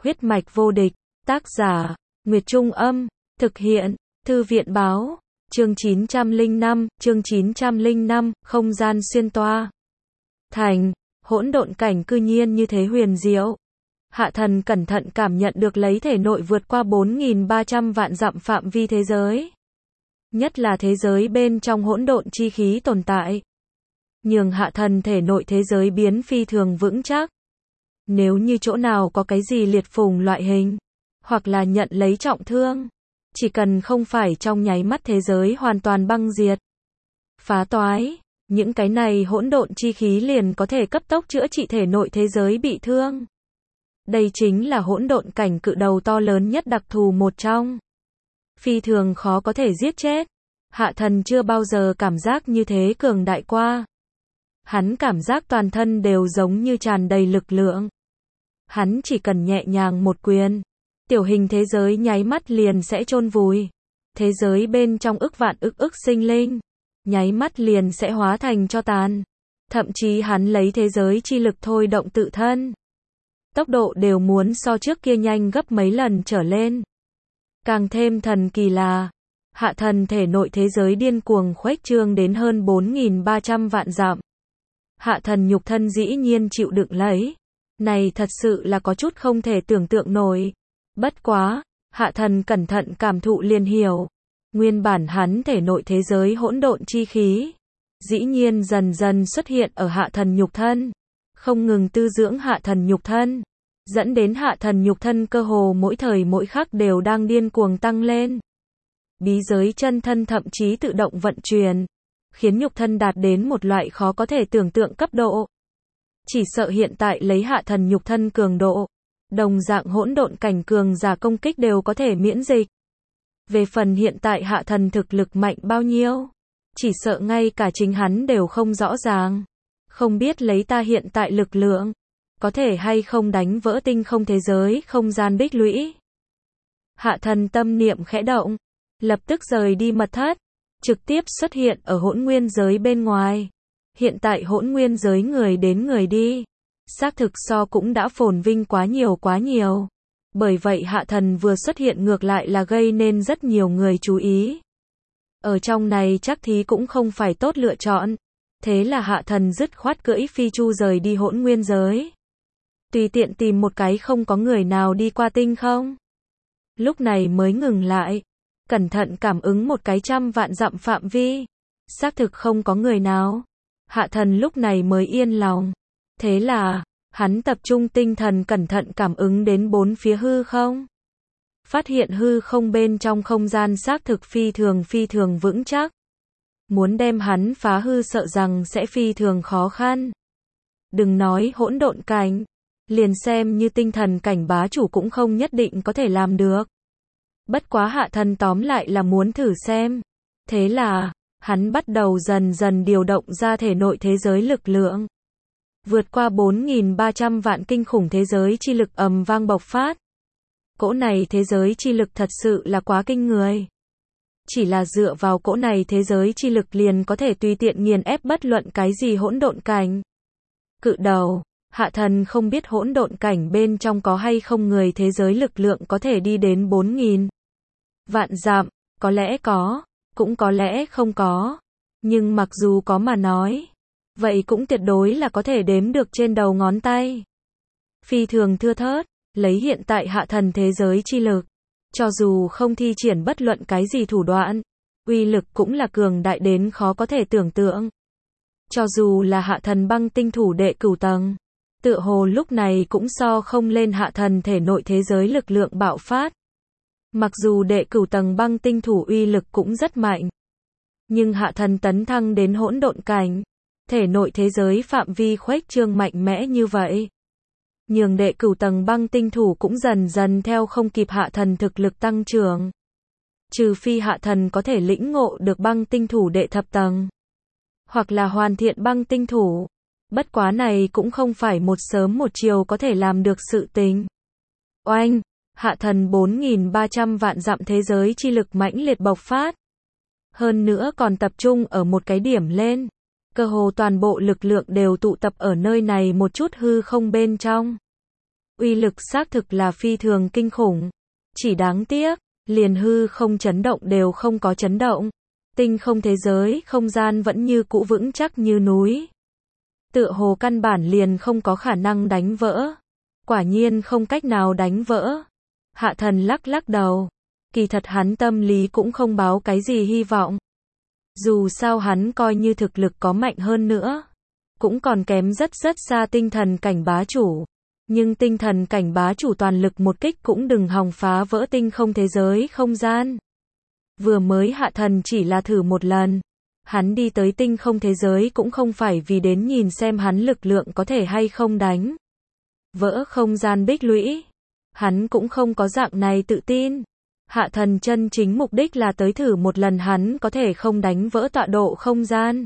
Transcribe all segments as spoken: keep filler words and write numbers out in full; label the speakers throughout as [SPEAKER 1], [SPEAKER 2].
[SPEAKER 1] Huyết mạch vô địch, tác giả, Nguyệt Trung Âm, thực hiện, Thư viện Báo, chương chín trăm lẻ năm, chương chín trăm lẻ năm, không gian xuyên toa. Thành, hỗn độn cảnh cư nhiên như thế huyền diệu. Hạ thần cẩn thận cảm nhận được lấy thể nội vượt qua bốn nghìn ba trăm vạn dặm phạm vi thế giới. Nhất là thế giới bên trong hỗn độn chi khí tồn tại. Nhường hạ thần thể nội thế giới biến phi thường vững chắc. Nếu như chỗ nào có cái gì liệt phùng loại hình, hoặc là nhận lấy trọng thương, chỉ cần không phải trong nháy mắt thế giới hoàn toàn băng diệt, phá toái, những cái này hỗn độn chi khí liền có thể cấp tốc chữa trị thể nội thế giới bị thương. Đây chính là hỗn độn cảnh cự đầu to lớn nhất đặc thù một trong. Phi thường khó có thể giết chết. Hạ thần chưa bao giờ cảm giác như thế cường đại qua. Hắn cảm giác toàn thân đều giống như tràn đầy lực lượng. Hắn chỉ cần nhẹ nhàng một quyền, tiểu hình thế giới nháy mắt liền sẽ chôn vùi. Thế giới bên trong ức vạn ức ức sinh linh, nháy mắt liền sẽ hóa thành tro tàn. Thậm chí hắn lấy thế giới chi lực thôi động tự thân. Tốc độ đều muốn so trước kia nhanh gấp mấy lần trở lên. Càng thêm thần kỳ là, hạ thần thể nội thế giới điên cuồng khuếch trương đến hơn bốn nghìn ba trăm vạn dặm. Hạ thần nhục thân dĩ nhiên chịu đựng lấy. Này thật sự là có chút không thể tưởng tượng nổi. Bất quá, hạ thần cẩn thận cảm thụ liền hiểu. Nguyên bản hắn thể nội thế giới hỗn độn chi khí, dĩ nhiên dần dần xuất hiện ở hạ thần nhục thân. Không ngừng tư dưỡng hạ thần nhục thân, dẫn đến hạ thần nhục thân cơ hồ mỗi thời mỗi khắc đều đang điên cuồng tăng lên. Bí giới chân thân thậm chí tự động vận chuyển, khiến nhục thân đạt đến một loại khó có thể tưởng tượng cấp độ. Chỉ sợ hiện tại lấy hạ thần nhục thân cường độ, đồng dạng hỗn độn cảnh cường giả công kích đều có thể miễn dịch. Về phần hiện tại hạ thần thực lực mạnh bao nhiêu, chỉ sợ ngay cả chính hắn đều không rõ ràng. Không biết lấy ta hiện tại lực lượng, có thể hay không đánh vỡ tinh không thế giới không gian bích lũy. Hạ thần tâm niệm khẽ động, lập tức rời đi mật thất, trực tiếp xuất hiện ở hỗn nguyên giới bên ngoài. Hiện tại hỗn nguyên giới người đến người đi, xác thực so cũng đã phồn vinh quá nhiều quá nhiều. Bởi vậy hạ thần vừa xuất hiện ngược lại là gây nên rất nhiều người chú ý. Ở trong này chắc thí cũng không phải tốt lựa chọn. Thế là hạ thần dứt khoát cưỡi phi chu rời đi hỗn nguyên giới. Tùy tiện tìm một cái không có người nào đi qua tinh không. Lúc này mới ngừng lại. Cẩn thận cảm ứng một cái trăm vạn dặm phạm vi. Xác thực không có người nào. Hạ thần lúc này mới yên lòng. Thế là, hắn tập trung tinh thần cẩn thận cảm ứng đến bốn phía hư không. Phát hiện hư không bên trong không gian xác thực phi thường phi thường vững chắc. Muốn đem hắn phá hư sợ rằng sẽ phi thường khó khăn. Đừng nói hỗn độn cảnh, liền xem như tinh thần cảnh bá chủ cũng không nhất định có thể làm được. Bất quá hạ thần tóm lại là muốn thử xem. Thế là, hắn bắt đầu dần dần điều động ra thể nội thế giới lực lượng. Vượt qua bốn nghìn ba trăm vạn kinh khủng thế giới chi lực ầm vang bộc phát. Cỗ này thế giới chi lực thật sự là quá kinh người. Chỉ là dựa vào cỗ này thế giới chi lực liền có thể tùy tiện nghiền ép bất luận cái gì hỗn độn cảnh. Cự đầu, hạ thần không biết hỗn độn cảnh bên trong có hay không người thế giới lực lượng có thể đi đến bốn nghìn vạn dặm, có lẽ có, cũng có lẽ không có. Nhưng mặc dù có mà nói, vậy cũng tuyệt đối là có thể đếm được trên đầu ngón tay. Phi thường thưa thớt, lấy hiện tại hạ thần thế giới chi lực. Cho dù không thi triển bất luận cái gì thủ đoạn, uy lực cũng là cường đại đến khó có thể tưởng tượng. Cho dù là hạ thần băng tinh thủ đệ cửu tầng, tựa hồ lúc này cũng so không lên hạ thần thể nội thế giới lực lượng bạo phát. Mặc dù đệ cửu tầng băng tinh thủ uy lực cũng rất mạnh, nhưng hạ thần tấn thăng đến hỗn độn cảnh, thể nội thế giới phạm vi khuếch trương mạnh mẽ như vậy. Nhường đệ cửu tầng băng tinh thủ cũng dần dần theo không kịp hạ thần thực lực tăng trưởng. Trừ phi hạ thần có thể lĩnh ngộ được băng tinh thủ đệ thập tầng. Hoặc là hoàn thiện băng tinh thủ. Bất quá này cũng không phải một sớm một chiều có thể làm được sự tình. Oanh, hạ thần bốn nghìn ba trăm vạn dặm thế giới chi lực mãnh liệt bộc phát. Hơn nữa còn tập trung ở một cái điểm lên. Cơ hồ toàn bộ lực lượng đều tụ tập ở nơi này một chút hư không bên trong. Uy lực xác thực là phi thường kinh khủng. Chỉ đáng tiếc, liền hư không chấn động đều không có chấn động. Tinh không thế giới, không gian vẫn như cũ vững chắc như núi. Tựa hồ căn bản liền không có khả năng đánh vỡ. Quả nhiên không cách nào đánh vỡ. Hạ thần lắc lắc đầu. Kỳ thật hắn tâm lý cũng không báo cái gì hy vọng. Dù sao hắn coi như thực lực có mạnh hơn nữa, cũng còn kém rất rất xa tinh thần cảnh bá chủ. Nhưng tinh thần cảnh bá chủ toàn lực một kích cũng đừng hòng phá vỡ tinh không thế giới không gian. Vừa mới hạ thần chỉ là thử một lần. Hắn đi tới tinh không thế giới cũng không phải vì đến nhìn xem hắn lực lượng có thể hay không đánh vỡ không gian bích lũy. Hắn cũng không có dạng này tự tin. Hạ thần chân chính mục đích là tới thử một lần hắn có thể không đánh vỡ tọa độ không gian.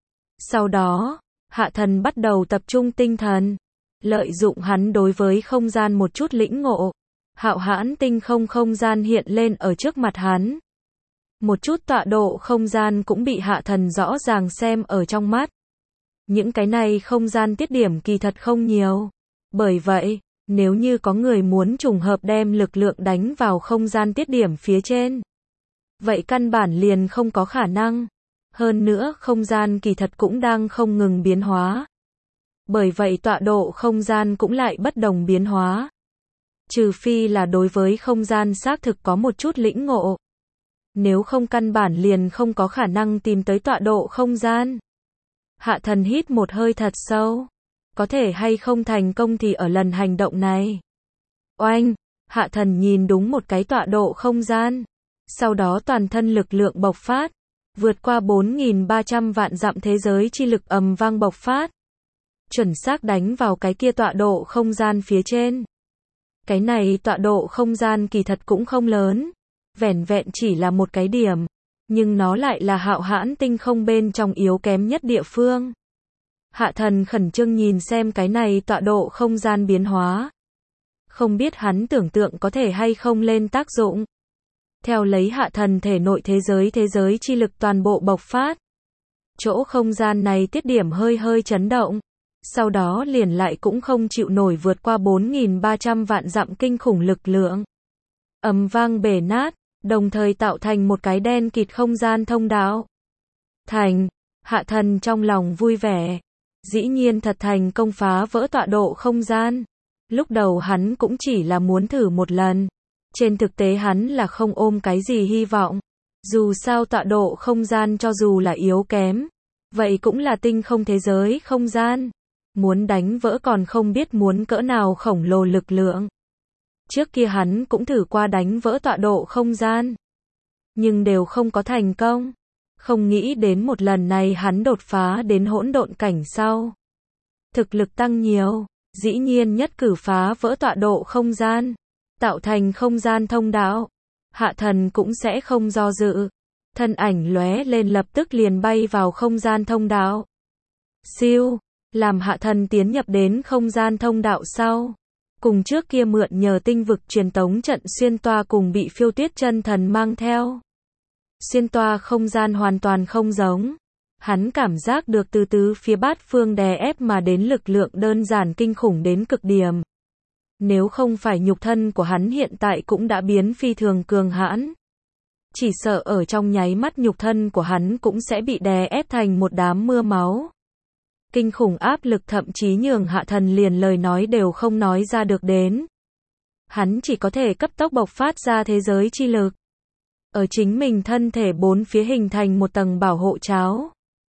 [SPEAKER 1] Sau đó, hạ thần bắt đầu tập trung tinh thần. Lợi dụng hắn đối với không gian một chút lĩnh ngộ. Hạo hãn tinh không không gian hiện lên ở trước mặt hắn. Một chút tọa độ không gian cũng bị hạ thần rõ ràng xem ở trong mắt. Những cái này không gian tiết điểm kỳ thật không nhiều. Bởi vậy, nếu như có người muốn trùng hợp đem lực lượng đánh vào không gian tiết điểm phía trên, vậy căn bản liền không có khả năng. Hơn nữa không gian kỳ thật cũng đang không ngừng biến hóa. Bởi vậy tọa độ không gian cũng lại bất đồng biến hóa. Trừ phi là đối với không gian xác thực có một chút lĩnh ngộ. Nếu không căn bản liền không có khả năng tìm tới tọa độ không gian. Hạ thần hít một hơi thật sâu. Có thể hay không thành công thì ở lần hành động này. Oanh, hạ thần nhìn đúng một cái tọa độ không gian. Sau đó toàn thân lực lượng bộc phát. Vượt qua bốn nghìn ba trăm vạn dặm thế giới chi lực ầm vang bộc phát. Chuẩn xác đánh vào cái kia tọa độ không gian phía trên. Cái này tọa độ không gian kỳ thật cũng không lớn. Vẻn vẹn chỉ là một cái điểm. Nhưng nó lại là hạo hãn tinh không bên trong yếu kém nhất địa phương. Hạ thần khẩn trương nhìn xem cái này tọa độ không gian biến hóa. Không biết hắn tưởng tượng có thể hay không lên tác dụng. Theo lấy hạ thần thể nội thế giới thế giới chi lực toàn bộ bộc phát. Chỗ không gian này tiết điểm hơi hơi chấn động. Sau đó liền lại cũng không chịu nổi vượt qua bốn nghìn ba trăm vạn dặm kinh khủng lực lượng. Ầm vang bể nát, đồng thời tạo thành một cái đen kịt không gian thông đạo. Thành, hạ thần trong lòng vui vẻ. Dĩ nhiên thật thành công phá vỡ tọa độ không gian. Lúc đầu hắn cũng chỉ là muốn thử một lần. Trên thực tế hắn là không ôm cái gì hy vọng. Dù sao tọa độ không gian cho dù là yếu kém, vậy cũng là tinh không thế giới không gian. Muốn đánh vỡ còn không biết muốn cỡ nào khổng lồ lực lượng. Trước kia hắn cũng thử qua đánh vỡ tọa độ không gian. Nhưng đều không có thành công. Không nghĩ đến một lần này hắn đột phá đến hỗn độn cảnh sau. Thực lực tăng nhiều, dĩ nhiên nhất cử phá vỡ tọa độ không gian. Tạo thành không gian thông đạo. Hạ thần cũng sẽ không do dự. Thân ảnh lóe lên lập tức liền bay vào không gian thông đạo. Siêu, làm hạ thần tiến nhập đến không gian thông đạo sau. Cùng trước kia mượn nhờ tinh vực truyền tống trận xuyên toa cùng bị phiêu tuyết chân thần mang theo. Xuyên toa không gian hoàn toàn không giống. Hắn cảm giác được từ tứ phía bát phương đè ép mà đến lực lượng đơn giản kinh khủng đến cực điểm. Nếu không phải nhục thân của hắn hiện tại cũng đã biến phi thường cường hãn. Chỉ sợ ở trong nháy mắt nhục thân của hắn cũng sẽ bị đè ép thành một đám mưa máu. Kinh khủng áp lực thậm chí nhường hạ thần liền lời nói đều không nói ra được đến. Hắn chỉ có thể cấp tốc bộc phát ra thế giới chi lực. Ở chính mình thân thể bốn phía hình thành một tầng bảo hộ cháo.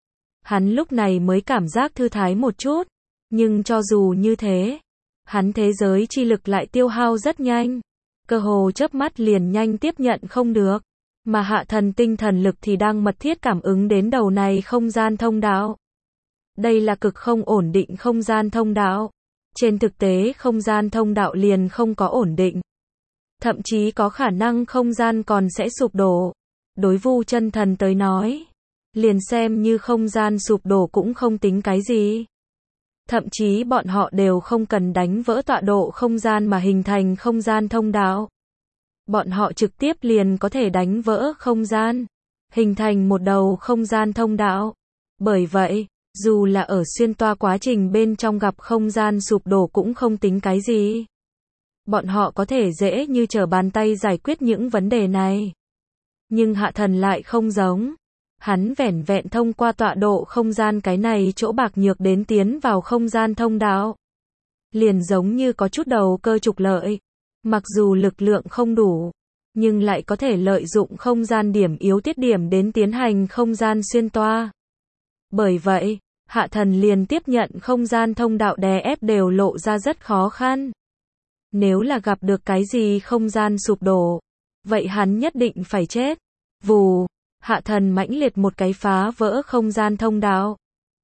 [SPEAKER 1] Hắn lúc này mới cảm giác thư thái một chút. Nhưng cho dù như thế, hắn thế giới chi lực lại tiêu hao rất nhanh. Cơ hồ chớp mắt liền nhanh tiếp nhận không được. Mà hạ thần tinh thần lực thì đang mật thiết cảm ứng đến đầu này không gian thông đạo. Đây là cực không ổn định không gian thông đạo. Trên thực tế không gian thông đạo liền không có ổn định. Thậm chí có khả năng không gian còn sẽ sụp đổ. Đối Vu chân thần tới nói, liền xem như không gian sụp đổ cũng không tính cái gì. Thậm chí bọn họ đều không cần đánh vỡ tọa độ không gian mà hình thành không gian thông đạo. Bọn họ trực tiếp liền có thể đánh vỡ không gian, hình thành một đầu không gian thông đạo. Bởi vậy, dù là ở xuyên toa quá trình bên trong gặp không gian sụp đổ cũng không tính cái gì. bọn họ có thể dễ như trở bàn tay giải quyết những vấn đề này. Nhưng Hạ Thần lại không giống. Hắn vẻn vẹn thông qua tọa độ không gian cái này chỗ bạc nhược đến tiến vào không gian thông đạo. Liền giống như có chút đầu cơ trục lợi. Mặc dù lực lượng không đủ, nhưng lại có thể lợi dụng không gian điểm yếu tiết điểm đến tiến hành không gian xuyên toa. Bởi vậy, Hạ Thần liền tiếp nhận không gian thông đạo đè ép đều lộ ra rất khó khăn. Nếu là gặp được cái gì không gian sụp đổ, vậy hắn nhất định phải chết. Vù, Hạ Thần mãnh liệt một cái phá vỡ không gian thông đạo.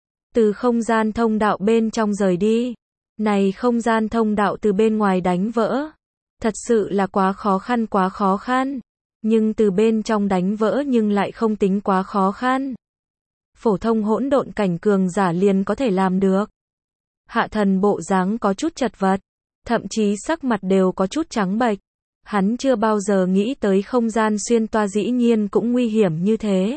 [SPEAKER 1] Từ không gian thông đạo bên trong rời đi. Này không gian thông đạo từ bên ngoài đánh vỡ. Thật sự là quá khó khăn quá khó khăn. Nhưng từ bên trong đánh vỡ nhưng lại không tính quá khó khăn. Phổ thông hỗn độn cảnh cường giả liền có thể làm được. Hạ Thần bộ dáng có chút chật vật. Thậm chí sắc mặt đều có chút trắng bệch. Hắn chưa bao giờ nghĩ tới không gian xuyên toa dĩ nhiên cũng nguy hiểm như thế.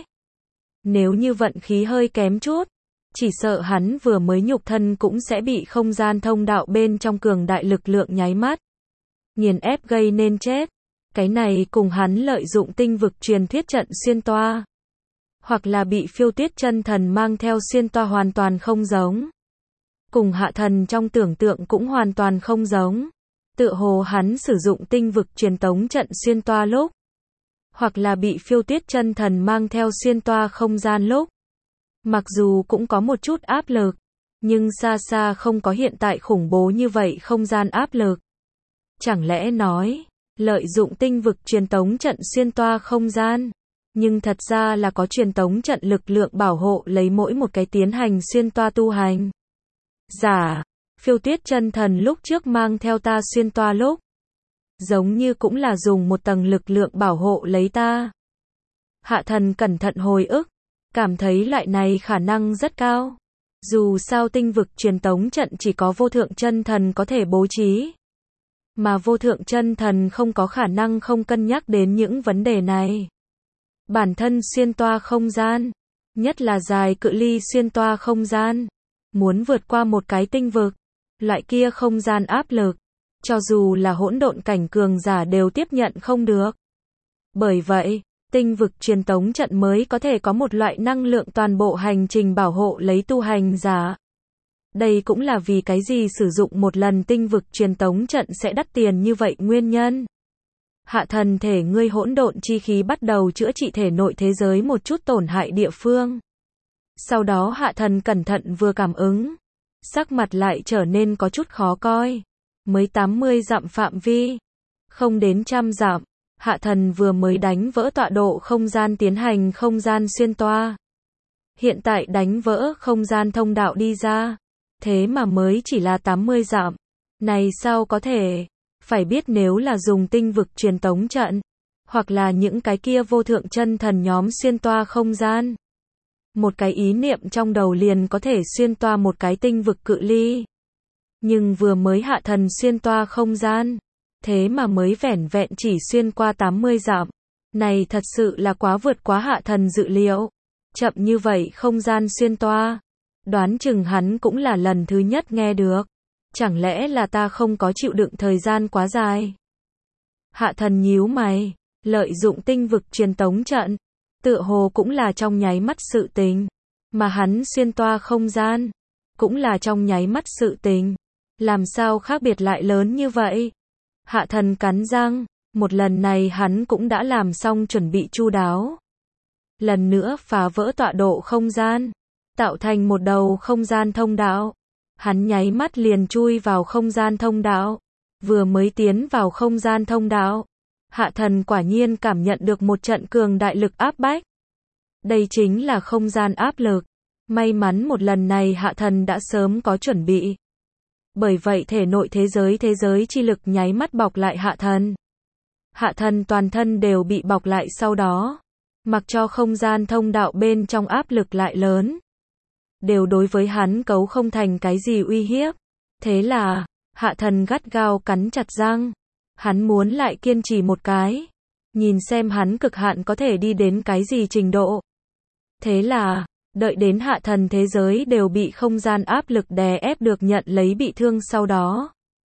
[SPEAKER 1] Nếu như vận khí hơi kém chút, chỉ sợ hắn vừa mới nhục thân cũng sẽ bị không gian thông đạo bên trong cường đại lực lượng nháy mắt nghiền ép gây nên chết. Cái này cùng hắn lợi dụng tinh vực truyền thuyết trận xuyên toa, hoặc là bị phiêu tuyết chân thần mang theo xuyên toa hoàn toàn không giống. Cùng Hạ Thần trong tưởng tượng cũng hoàn toàn không giống. Tựa hồ hắn sử dụng tinh vực truyền tống trận xuyên toa lúc, hoặc là bị phiêu tuyết chân thần mang theo xuyên toa không gian lúc, mặc dù cũng có một chút áp lực, nhưng xa xa không có hiện tại khủng bố như vậy không gian áp lực. Chẳng lẽ nói, lợi dụng tinh vực truyền tống trận xuyên toa không gian, nhưng thật ra là có truyền tống trận lực lượng bảo hộ lấy mỗi một cái tiến hành xuyên toa tu hành. Giả, phiêu tuyết chân thần lúc trước mang theo ta xuyên toa lúc, giống như cũng là dùng một tầng lực lượng bảo hộ lấy ta. Hạ Thần cẩn thận hồi ức, cảm thấy loại này khả năng rất cao. Dù sao tinh vực truyền tống trận chỉ có vô thượng chân thần có thể bố trí. Mà vô thượng chân thần không có khả năng không cân nhắc đến những vấn đề này. Bản thân xuyên toa không gian, nhất là dài cự ly xuyên toa không gian, muốn vượt qua một cái tinh vực, loại kia không gian áp lực, cho dù là hỗn độn cảnh cường giả đều tiếp nhận không được. Bởi vậy, tinh vực truyền tống trận mới có thể có một loại năng lượng toàn bộ hành trình bảo hộ lấy tu hành giả. Đây cũng là vì cái gì sử dụng một lần tinh vực truyền tống trận sẽ đắt tiền như vậy nguyên nhân. Hạ Thần thể ngươi hỗn độn chi khí bắt đầu chữa trị thể nội thế giới một chút tổn hại địa phương. Sau đó Hạ Thần cẩn thận vừa cảm ứng, sắc mặt lại trở nên có chút khó coi. Mới tám mươi dặm phạm vi, không đến trăm dặm, Hạ Thần vừa mới đánh vỡ tọa độ không gian tiến hành không gian xuyên toa. Hiện tại đánh vỡ không gian thông đạo đi ra, thế mà mới chỉ là tám mươi dặm. Này sao có thể? Phải biết nếu là dùng tinh vực truyền tống trận, hoặc là những cái kia vô thượng chân thần nhóm xuyên toa không gian, một cái ý niệm trong đầu liền có thể xuyên toa một cái tinh vực cự ly. Nhưng vừa mới Hạ Thần xuyên toa không gian, thế mà mới vẻn vẹn chỉ xuyên qua tám mươi dặm. Này thật sự là quá vượt quá Hạ Thần dự liệu. Chậm như vậy không gian xuyên toa, đoán chừng hắn cũng là lần thứ nhất nghe được. Chẳng lẽ là ta không có chịu đựng thời gian quá dài? Hạ Thần nhíu mày, lợi dụng tinh vực truyền tống trận, tựa hồ cũng là trong nháy mắt sự tình, mà hắn xuyên toa không gian, cũng là trong nháy mắt sự tình. Làm sao khác biệt lại lớn như vậy? Hạ Thần cắn răng, một lần này hắn cũng đã làm xong chuẩn bị chu đáo. Lần nữa phá vỡ tọa độ không gian, tạo thành một đầu không gian thông đạo. Hắn nháy mắt liền chui vào không gian thông đạo. Vừa mới tiến vào không gian thông đạo, Hạ Thần quả nhiên cảm nhận được một trận cường đại lực áp bách. Đây chính là không gian áp lực. May mắn một lần này Hạ Thần đã sớm có chuẩn bị. Bởi vậy thể nội thế giới thế giới chi lực nháy mắt bọc lại Hạ Thần. Hạ Thần toàn thân đều bị bọc lại sau đó. Mặc cho không gian thông đạo bên trong áp lực lại lớn, đều đối với hắn cấu không thành cái gì uy hiếp. Thế là, Hạ Thần gắt gao cắn chặt răng. Hắn muốn lại kiên trì một cái. Nhìn xem hắn cực hạn có thể đi đến cái gì trình độ. Thế là, đợi đến Hạ Thần thế giới đều bị không gian áp lực đè ép được nhận lấy bị thương sau đó.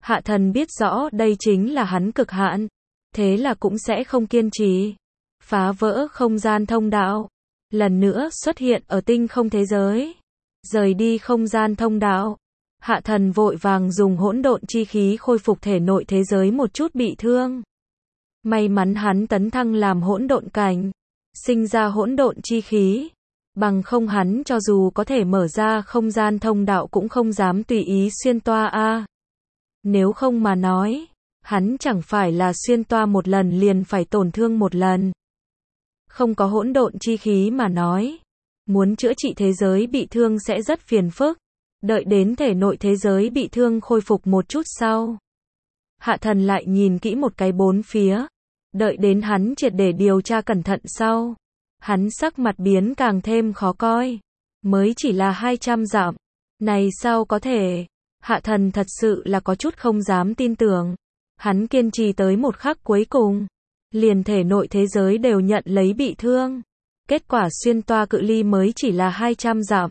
[SPEAKER 1] Hạ thần biết rõ đây chính là hắn cực hạn, thế là cũng sẽ không kiên trì. Phá vỡ không gian thông đạo, lần nữa xuất hiện ở tinh không thế giới. Rời đi không gian thông đạo, Hạ thần vội vàng dùng hỗn độn chi khí khôi phục thể nội thế giới một chút bị thương. May mắn hắn tấn thăng làm hỗn độn cảnh, sinh ra hỗn độn chi khí, bằng không hắn cho dù có thể mở ra không gian thông đạo cũng không dám tùy ý xuyên toa a. Nếu không mà nói, hắn chẳng phải là xuyên toa một lần liền phải tổn thương một lần. Không có hỗn độn chi khí mà nói, muốn chữa trị thế giới bị thương sẽ rất phiền phức, đợi đến thể nội thế giới bị thương khôi phục một chút sau. Hạ thần lại nhìn kỹ một cái bốn phía, đợi đến hắn triệt để điều tra cẩn thận sau, hắn sắc mặt biến càng thêm khó coi. Mới chỉ là hai trăm dặm, này sao có thể? Hạ thần thật sự là có chút không dám tin tưởng. Hắn kiên trì tới một khắc cuối cùng, liền thể nội thế giới đều nhận lấy bị thương. Kết quả xuyên toa cự ly mới chỉ là hai trăm dặm.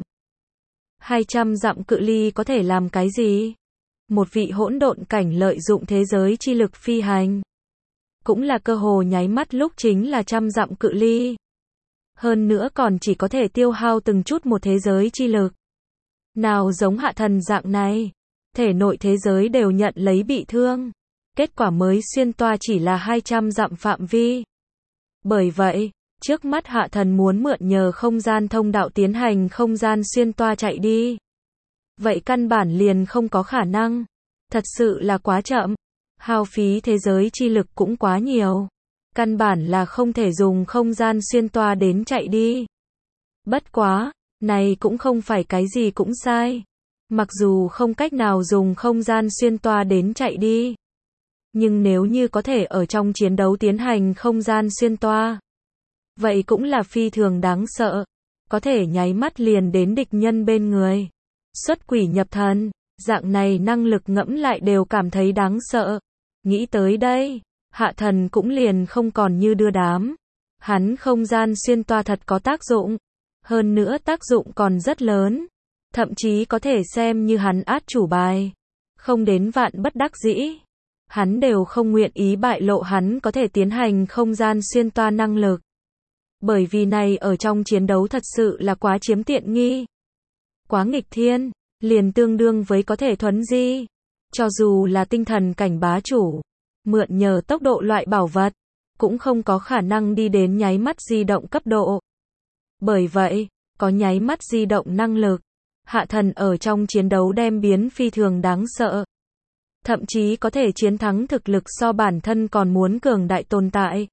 [SPEAKER 1] hai trăm dặm cự ly có thể làm cái gì? Một vị hỗn độn cảnh lợi dụng thế giới chi lực phi hành, cũng là cơ hồ nháy mắt lúc chính là trăm dặm cự ly. Hơn nữa còn chỉ có thể tiêu hao từng chút một thế giới chi lực. Nào giống hạ thần dạng này, thể nội thế giới đều nhận lấy bị thương. Kết quả mới xuyên toa chỉ là hai trăm dặm phạm vi. Bởi vậy, trước mắt hạ thần muốn mượn nhờ không gian thông đạo tiến hành không gian xuyên toa chạy đi. Vậy căn bản liền không có khả năng. Thật sự là quá chậm. Hao phí thế giới chi lực cũng quá nhiều. Căn bản là không thể dùng không gian xuyên toa đến chạy đi. Bất quá, này cũng không phải cái gì cũng sai. Mặc dù không cách nào dùng không gian xuyên toa đến chạy đi, nhưng nếu như có thể ở trong chiến đấu tiến hành không gian xuyên toa, vậy cũng là phi thường đáng sợ. Có thể nháy mắt liền đến địch nhân bên người. Xuất quỷ nhập thần, dạng này năng lực ngẫm lại đều cảm thấy đáng sợ. Nghĩ tới đây, hạ thần cũng liền không còn như đưa đám. Hắn không gian xuyên toa thật có tác dụng. Hơn nữa tác dụng còn rất lớn. Thậm chí có thể xem như hắn át chủ bài. Không đến vạn bất đắc dĩ, hắn đều không nguyện ý bại lộ hắn có thể tiến hành không gian xuyên toa năng lực. Bởi vì này ở trong chiến đấu thật sự là quá chiếm tiện nghi. Quá nghịch thiên, liền tương đương với có thể thuấn di. Cho dù là tinh thần cảnh bá chủ, mượn nhờ tốc độ loại bảo vật, cũng không có khả năng đi đến nháy mắt di động cấp độ. Bởi vậy, có nháy mắt di động năng lực, hạ thần ở trong chiến đấu đem biến phi thường đáng sợ. Thậm chí có thể chiến thắng thực lực so bản thân còn muốn cường đại tồn tại.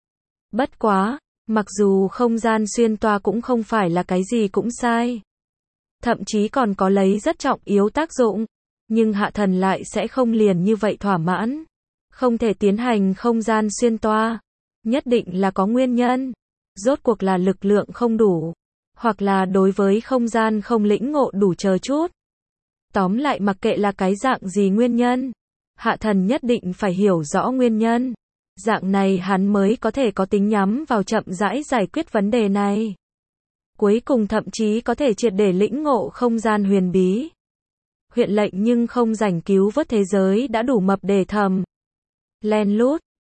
[SPEAKER 1] Bất quá, mặc dù không gian xuyên toa cũng không phải là cái gì cũng sai. Thậm chí còn có lấy rất trọng yếu tác dụng. Nhưng hạ thần lại sẽ không liền như vậy thỏa mãn. Không thể tiến hành không gian xuyên toa. Nhất định là có nguyên nhân. Rốt cuộc là lực lượng không đủ. Hoặc là đối với không gian không lĩnh ngộ đủ chờ chút. Tóm lại mặc kệ là cái dạng gì nguyên nhân, hạ thần nhất định phải hiểu rõ nguyên nhân. Dạng này hắn mới có thể có tính nhắm vào chậm rãi giải quyết vấn đề này. Cuối cùng thậm chí có thể triệt để lĩnh ngộ không gian huyền bí. Huyện lệnh nhưng không rảnh cứu vớt thế giới đã đủ mập để thầm. Len lút,